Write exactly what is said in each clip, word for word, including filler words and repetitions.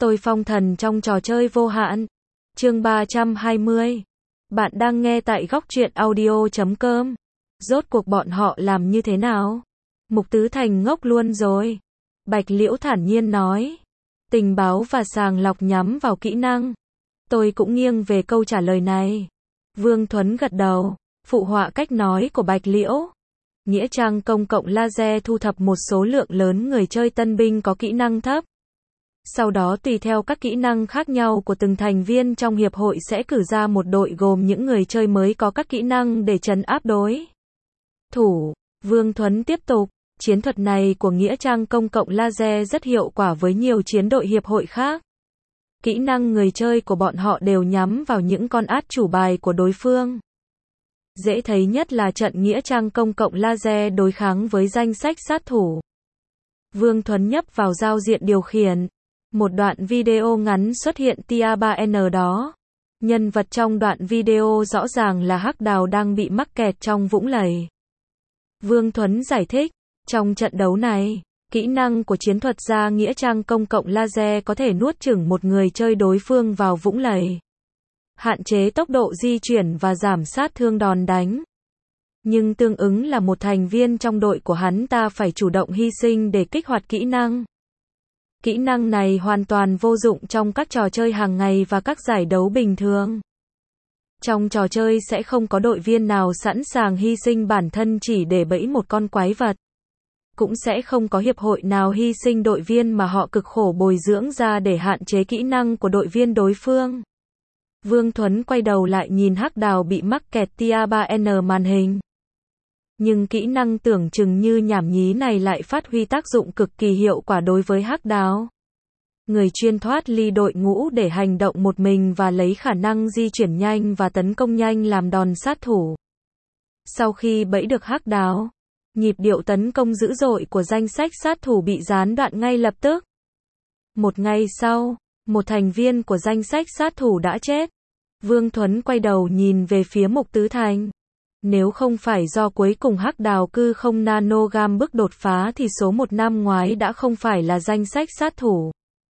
Tôi phong thần trong trò chơi vô hạn. Chương ba trăm hai mươi. Bạn đang nghe tại góc truyện audio chấm com. Rốt cuộc bọn họ làm như thế nào? Mục Tứ Thành ngốc luôn rồi. Bạch Liễu thản nhiên nói. Tình báo và sàng lọc nhắm vào kỹ năng. Tôi cũng nghiêng về câu trả lời này. Vương Thuấn gật đầu, phụ họa cách nói của Bạch Liễu. Nghĩa trang công cộng laser thu thập một số lượng lớn người chơi tân binh có kỹ năng thấp. Sau đó tùy theo các kỹ năng khác nhau của từng thành viên trong hiệp hội sẽ cử ra một đội gồm những người chơi mới có các kỹ năng để trấn áp đối thủ. Vương Thuấn tiếp tục, chiến thuật này của Nghĩa trang công cộng laser rất hiệu quả với nhiều chiến đội hiệp hội khác. Kỹ năng người chơi của bọn họ đều nhắm vào những con át chủ bài của đối phương. Dễ thấy nhất là trận Nghĩa trang công cộng laser đối kháng với danh sách sát thủ. Vương Thuấn nhấp vào giao diện điều khiển. Một đoạn video ngắn xuất hiện tia ba N đó. Nhân vật trong đoạn video rõ ràng là Hắc Đào đang bị mắc kẹt trong vũng lầy. Vương Thuấn giải thích, trong trận đấu này, kỹ năng của chiến thuật gia Nghĩa trang công cộng laser có thể nuốt chửng một người chơi đối phương vào vũng lầy. Hạn chế tốc độ di chuyển và giảm sát thương đòn đánh. Nhưng tương ứng là một thành viên trong đội của hắn ta phải chủ động hy sinh để kích hoạt kỹ năng. Kỹ năng này hoàn toàn vô dụng trong các trò chơi hàng ngày và các giải đấu bình thường. Trong trò chơi sẽ không có đội viên nào sẵn sàng hy sinh bản thân chỉ để bẫy một con quái vật. Cũng sẽ không có hiệp hội nào hy sinh đội viên mà họ cực khổ bồi dưỡng ra để hạn chế kỹ năng của đội viên đối phương. Vương Thuấn quay đầu lại nhìn Hắc Đào bị mắc kẹt tia ba N màn hình. Nhưng kỹ năng tưởng chừng như nhảm nhí này lại phát huy tác dụng cực kỳ hiệu quả đối với Hắc Đào. Người chuyên thoát ly đội ngũ để hành động một mình và lấy khả năng di chuyển nhanh và tấn công nhanh làm đòn sát thủ. Sau khi bẫy được Hắc Đào, nhịp điệu tấn công dữ dội của danh sách sát thủ bị gián đoạn ngay lập tức. Một ngày sau, một thành viên của danh sách sát thủ đã chết. Vương Thuấn quay đầu nhìn về phía Mục Tứ Thành. Nếu không phải do cuối cùng Hắc Đào cư không nanogam bức đột phá thì số một năm ngoái đã không phải là danh sách sát thủ.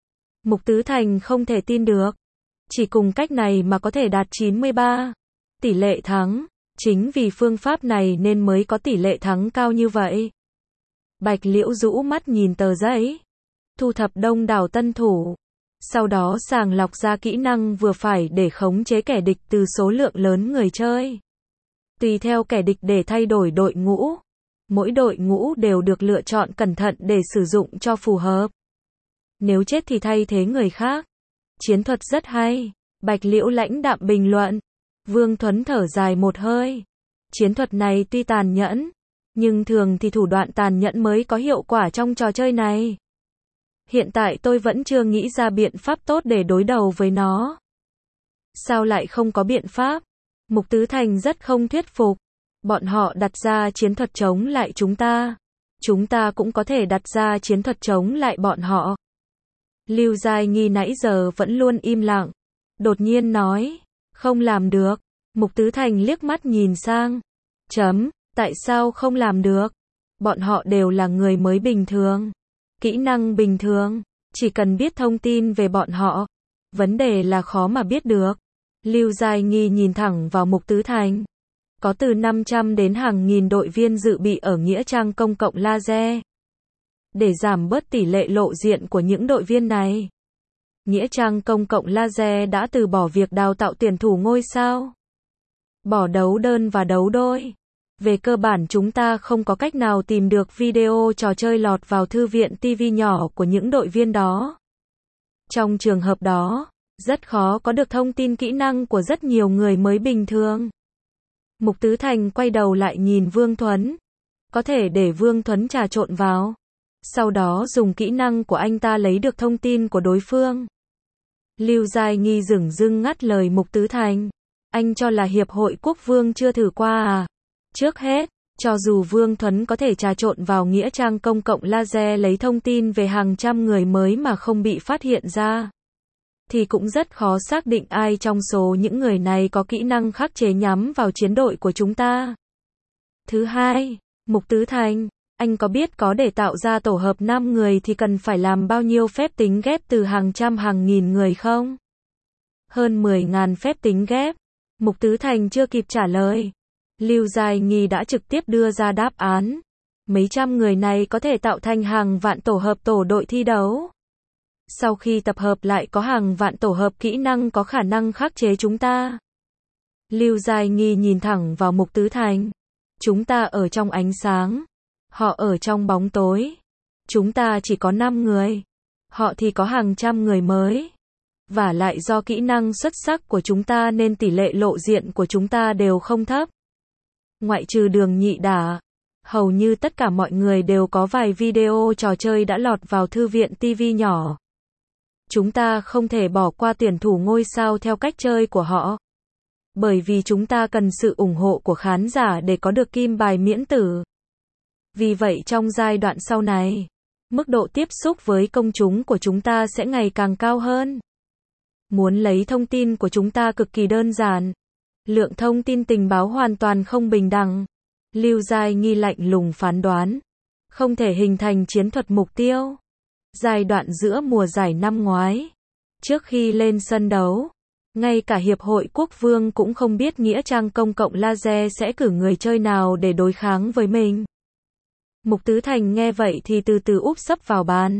Mục Tứ Thành không thể tin được. Chỉ cùng cách này mà có thể đạt chín mươi ba tỷ lệ thắng. Chính vì phương pháp này nên mới có tỷ lệ thắng cao như vậy. Bạch Liễu rũ mắt nhìn tờ giấy. Thu thập đông đảo tân thủ. Sau đó sàng lọc ra kỹ năng vừa phải để khống chế kẻ địch từ số lượng lớn người chơi. Tùy theo kẻ địch để thay đổi đội ngũ. Mỗi đội ngũ đều được lựa chọn cẩn thận để sử dụng cho phù hợp. Nếu chết thì thay thế người khác. Chiến thuật rất hay. Bạch Liễu lãnh đạm bình luận. Vương Thuấn thở dài một hơi. Chiến thuật này tuy tàn nhẫn, nhưng thường thì thủ đoạn tàn nhẫn mới có hiệu quả trong trò chơi này. Hiện tại tôi vẫn chưa nghĩ ra biện pháp tốt để đối đầu với nó. Sao lại không có biện pháp? Mục Tứ Thành rất không thuyết phục. Bọn họ đặt ra chiến thuật chống lại chúng ta. Chúng ta cũng có thể đặt ra chiến thuật chống lại bọn họ. Lưu Giai Nghi nãy giờ vẫn luôn im lặng. Đột nhiên nói, không làm được. Mục Tứ Thành liếc mắt nhìn sang. Chấm, tại sao không làm được? Bọn họ đều là người mới bình thường. Kỹ năng bình thường, chỉ cần biết thông tin về bọn họ. Vấn đề là khó mà biết được. Lưu Giai Nghi nhìn thẳng vào Mục Tứ Thành. Có từ năm trăm đến hàng nghìn đội viên dự bị ở Nghĩa trang công cộng laser. Để giảm bớt tỷ lệ lộ diện của những đội viên này, Nghĩa trang công cộng laser đã từ bỏ việc đào tạo tuyển thủ ngôi sao. Bỏ đấu đơn và đấu đôi. Về cơ bản chúng ta không có cách nào tìm được video trò chơi lọt vào thư viện ti vi nhỏ của những đội viên đó. Trong trường hợp đó, rất khó có được thông tin kỹ năng của rất nhiều người mới bình thường. Mục Tứ Thành quay đầu lại nhìn Vương Thuấn. Có thể để Vương Thuấn trà trộn vào. Sau đó dùng kỹ năng của anh ta lấy được thông tin của đối phương. Lưu Giai Nghi dửng dưng ngắt lời Mục Tứ Thành. Anh cho là Hiệp hội Quốc Vương chưa thử qua à? Trước hết, cho dù Vương Thuấn có thể trà trộn vào Nghĩa trang công cộng laser lấy thông tin về hàng trăm người mới mà không bị phát hiện ra, thì cũng rất khó xác định ai trong số những người này có kỹ năng khắc chế nhắm vào chiến đội của chúng ta. Thứ hai, Mục Tứ Thành, Anh có biết có để tạo ra tổ hợp năm người thì cần phải làm bao nhiêu phép tính ghép từ hàng trăm hàng nghìn người không? Hơn mười ngàn phép tính ghép. Mục Tứ Thành chưa kịp trả lời. Lưu Giai Nghi đã trực tiếp đưa ra đáp án. Mấy trăm người này có thể tạo thành hàng vạn tổ hợp tổ đội thi đấu. Sau khi tập hợp lại có hàng vạn tổ hợp kỹ năng có khả năng khắc chế chúng ta. Lưu Giai Nghi nhìn thẳng vào Mục Tứ Thành. Chúng ta ở trong ánh sáng. Họ ở trong bóng tối. Chúng ta chỉ có năm người. Họ thì có hàng trăm người mới. Và lại do kỹ năng xuất sắc của chúng ta nên tỷ lệ lộ diện của chúng ta đều không thấp. Ngoại trừ Đường Nhị Đả, hầu như tất cả mọi người đều có vài video trò chơi đã lọt vào thư viện ti vi nhỏ. Chúng ta không thể bỏ qua tuyển thủ ngôi sao theo cách chơi của họ. Bởi vì chúng ta cần sự ủng hộ của khán giả để có được kim bài miễn tử. Vì vậy trong giai đoạn sau này, mức độ tiếp xúc với công chúng của chúng ta sẽ ngày càng cao hơn. Muốn lấy thông tin của chúng ta cực kỳ đơn giản. Lượng thông tin tình báo hoàn toàn không bình đẳng. Lưu Giai Nghi lạnh lùng phán đoán. Không thể hình thành chiến thuật mục tiêu. Giai đoạn giữa mùa giải năm ngoái. Trước khi lên sân đấu, ngay cả Hiệp hội Quốc vương cũng không biết nghĩa trang công cộng laser sẽ cử người chơi nào để đối kháng với mình. Mục Tứ Thành nghe vậy thì từ từ úp sấp vào bàn.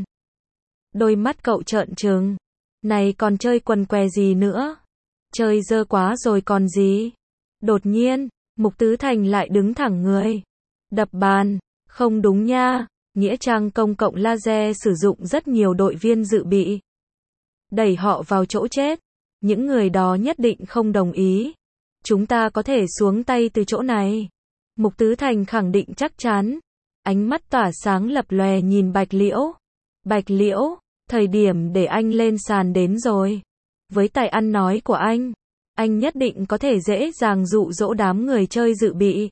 Đôi mắt cậu trợn trừng. Này còn chơi quần què gì nữa? Chơi dơ quá rồi còn gì? Đột nhiên, Mục Tứ Thành lại đứng thẳng người. Đập bàn. Không đúng nha. Nghĩa trang công cộng laser sử dụng rất nhiều đội viên dự bị. Đẩy họ vào chỗ chết. Những người đó nhất định không đồng ý. Chúng ta có thể xuống tay từ chỗ này. Mục Tứ Thành khẳng định chắc chắn. Ánh mắt tỏa sáng lập lòe nhìn Bạch Liễu. Bạch Liễu, thời điểm để anh lên sàn đến rồi. Với tài ăn nói của anh, anh nhất định có thể dễ dàng dụ dỗ đám người chơi dự bị.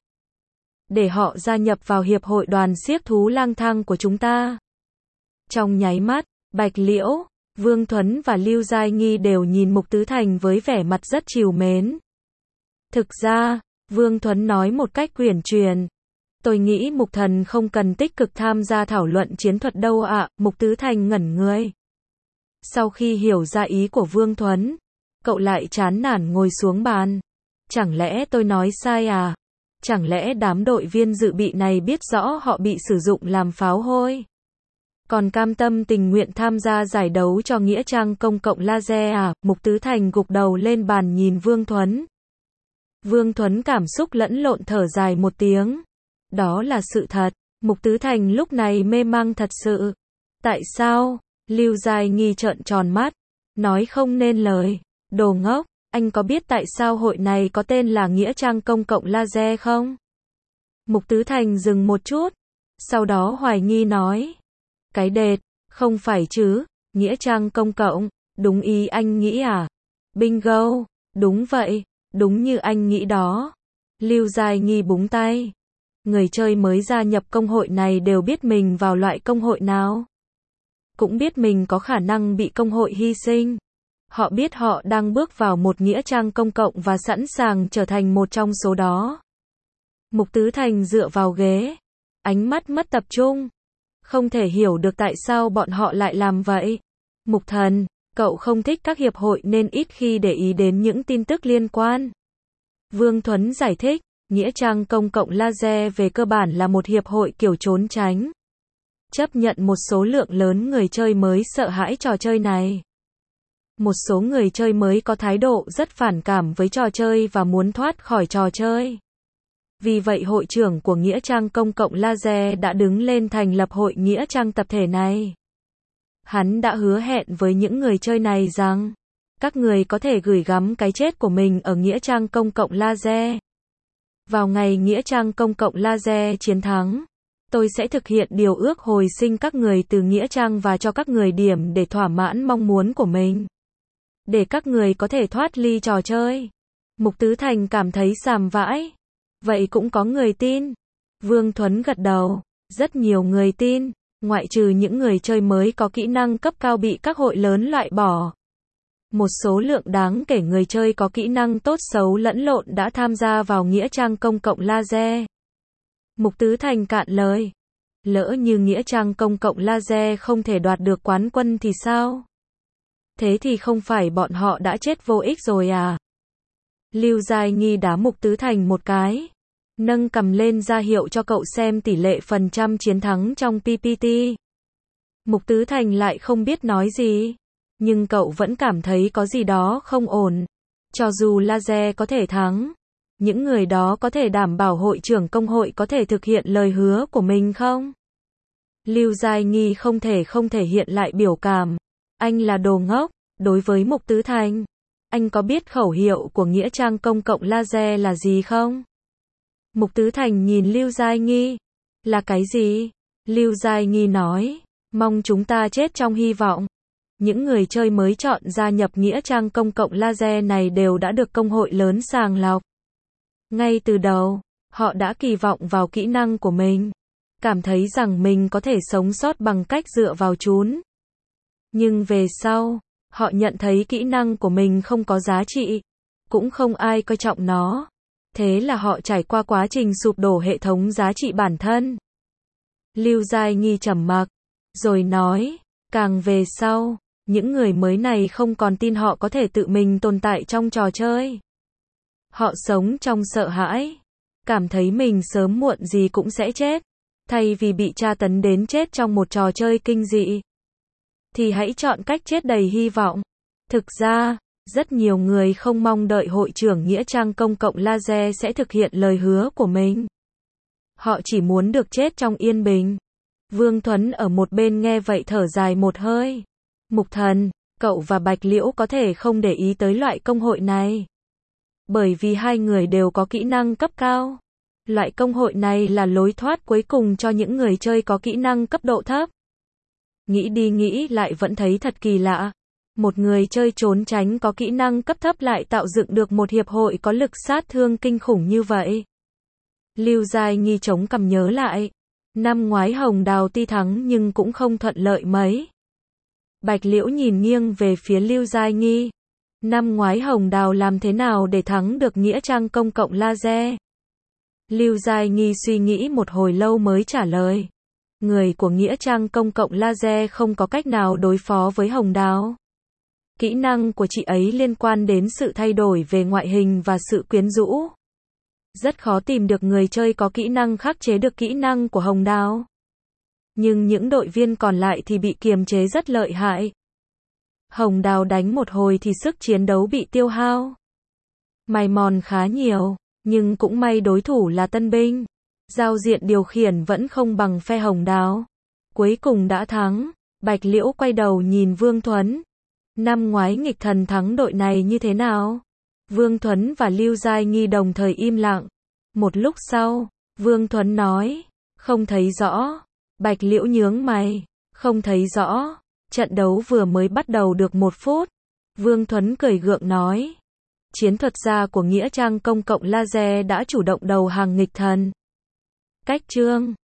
Để họ gia nhập vào hiệp hội đoàn xiếc thú lang thang của chúng ta. Trong nháy mắt, Bạch Liễu, Vương Thuấn và Lưu Giai Nghi đều nhìn Mục Tứ Thành với vẻ mặt rất trìu mến. Thực ra, Vương Thuấn nói một cách uyển chuyển. Tôi nghĩ Mục Thần không cần tích cực tham gia thảo luận chiến thuật đâu ạ. À. Mục Tứ Thành ngẩn người. Sau khi hiểu ra ý của Vương Thuấn, cậu lại chán nản ngồi xuống bàn. Chẳng lẽ tôi nói sai à? Chẳng lẽ đám đội viên dự bị này biết rõ họ bị sử dụng làm pháo hôi? Còn cam tâm tình nguyện tham gia giải đấu cho nghĩa trang công cộng laser à? Mục Tứ Thành gục đầu lên bàn nhìn Vương Thuấn. Vương Thuấn cảm xúc lẫn lộn thở dài một tiếng. Đó là sự thật. Mục Tứ Thành lúc này mê mang thật sự. Tại sao? Lưu Giai Nghi trợn tròn mắt. Nói không nên lời. Đồ ngốc, anh có biết tại sao hội này có tên là Nghĩa trang công cộng laser không? Mục Tứ Thành dừng một chút. Sau đó hoài nghi nói. Cái đệt, không phải chứ. Nghĩa trang công cộng, đúng ý anh nghĩ à? Bingo, đúng vậy, đúng như anh nghĩ đó. Lưu Giai Nghi búng tay. Người chơi mới gia nhập công hội này đều biết mình vào loại công hội nào. Cũng biết mình có khả năng bị công hội hy sinh. Họ biết họ đang bước vào một nghĩa trang công cộng và sẵn sàng trở thành một trong số đó. Mục Tứ Thành dựa vào ghế. Ánh mắt mất tập trung. Không thể hiểu được tại sao bọn họ lại làm vậy. Mục Thần, cậu không thích các hiệp hội nên ít khi để ý đến những tin tức liên quan. Vương Thuấn giải thích. Nghĩa trang công cộng laser về cơ bản là một hiệp hội kiểu trốn tránh. Chấp nhận một số lượng lớn người chơi mới sợ hãi trò chơi này. Một số người chơi mới có thái độ rất phản cảm với trò chơi và muốn thoát khỏi trò chơi. Vì vậy hội trưởng của Nghĩa trang công cộng laser đã đứng lên thành lập hội Nghĩa trang tập thể này. Hắn đã hứa hẹn với những người chơi này rằng, các người có thể gửi gắm cái chết của mình ở Nghĩa trang công cộng laser. Vào ngày Nghĩa trang công cộng laser chiến thắng, tôi sẽ thực hiện điều ước hồi sinh các người từ Nghĩa trang và cho các người điểm để thỏa mãn mong muốn của mình. Để các người có thể thoát ly trò chơi. Mục Tứ Thành cảm thấy sàm vãi. Vậy cũng có người tin. Vương Thuấn gật đầu. Rất nhiều người tin. Ngoại trừ những người chơi mới có kỹ năng cấp cao bị các hội lớn loại bỏ. Một số lượng đáng kể người chơi có kỹ năng tốt xấu lẫn lộn đã tham gia vào Nghĩa trang công cộng laser. Mục Tứ Thành cạn lời. Lỡ như Nghĩa Trang công cộng laser không thể đoạt được quán quân thì sao? Thế thì không phải bọn họ đã chết vô ích rồi à? Lưu Giai Nghi đá Mục Tứ Thành một cái, nâng cầm lên ra hiệu cho cậu xem tỷ lệ phần trăm chiến thắng trong pê pê tê. Mục Tứ Thành lại không biết nói gì, nhưng cậu vẫn cảm thấy có gì đó không ổn. Cho dù laser có thể thắng, những người đó có thể đảm bảo hội trưởng công hội có thể thực hiện lời hứa của mình không? Lưu Giai Nghi không thể không thể hiện lại biểu cảm. Anh là đồ ngốc. Đối với Mục Tứ Thành, anh có biết khẩu hiệu của Nghĩa Trang công cộng laser là gì không? Mục Tứ Thành nhìn Lưu Giai Nghi. Là cái gì? Lưu Giai Nghi nói, mong chúng ta chết trong hy vọng. Những người chơi mới chọn gia nhập Nghĩa Trang công cộng laser này đều đã được công hội lớn sàng lọc. Ngay từ đầu, họ đã kỳ vọng vào kỹ năng của mình, cảm thấy rằng mình có thể sống sót bằng cách dựa vào trún. Nhưng về sau, họ nhận thấy kỹ năng của mình không có giá trị, cũng không ai coi trọng nó. Thế là họ trải qua quá trình sụp đổ hệ thống giá trị bản thân. Lưu Giai Nghi trầm mặc, rồi nói, càng về sau, những người mới này không còn tin họ có thể tự mình tồn tại trong trò chơi. Họ sống trong sợ hãi, cảm thấy mình sớm muộn gì cũng sẽ chết. Thay vì bị tra tấn đến chết trong một trò chơi kinh dị, thì hãy chọn cách chết đầy hy vọng. Thực ra, rất nhiều người không mong đợi hội trưởng Nghĩa Trang công cộng laser sẽ thực hiện lời hứa của mình. Họ chỉ muốn được chết trong yên bình. Vương Thuấn ở một bên nghe vậy thở dài một hơi. Mục Thần, cậu và Bạch Liễu có thể không để ý tới loại công hội này. Bởi vì hai người đều có kỹ năng cấp cao. Loại công hội này là lối thoát cuối cùng cho những người chơi có kỹ năng cấp độ thấp. Nghĩ đi nghĩ lại vẫn thấy thật kỳ lạ. Một người chơi trốn tránh có kỹ năng cấp thấp lại tạo dựng được một hiệp hội có lực sát thương kinh khủng như vậy. Lưu Giai Nghi chống cằm nhớ lại. Năm ngoái Hồng Đào tuy thắng nhưng cũng không thuận lợi mấy. Bạch Liễu nhìn nghiêng về phía Lưu Giai Nghi. Năm ngoái Hồng Đào làm thế nào để thắng được Nghĩa Trang công cộng laser? Lưu Giai Nghi suy nghĩ một hồi lâu mới trả lời. Người của Nghĩa Trang công cộng laser không có cách nào đối phó với Hồng Đào. Kỹ năng của chị ấy liên quan đến sự thay đổi về ngoại hình và sự quyến rũ. Rất khó tìm được người chơi có kỹ năng khắc chế được kỹ năng của Hồng Đào. Nhưng những đội viên còn lại thì bị kiềm chế rất lợi hại. Hồng Đào đánh một hồi thì sức chiến đấu bị tiêu hao. Mài mòn khá nhiều, nhưng cũng may đối thủ là tân binh. Giao diện điều khiển vẫn không bằng phe Hồng Đào. Cuối cùng đã thắng. Bạch Liễu quay đầu nhìn Vương Thuấn. Năm ngoái nghịch thần thắng đội này như thế nào? Vương Thuấn và Lưu Giai Nghi đồng thời im lặng. Một lúc sau, Vương Thuấn nói, không thấy rõ. Bạch Liễu nhướng mày, không thấy rõ. Trận đấu vừa mới bắt đầu được một phút. Vương Thuấn cười gượng nói, chiến thuật gia của Nghĩa Trang công cộng laser đã chủ động đầu hàng nghịch thần. Cách chương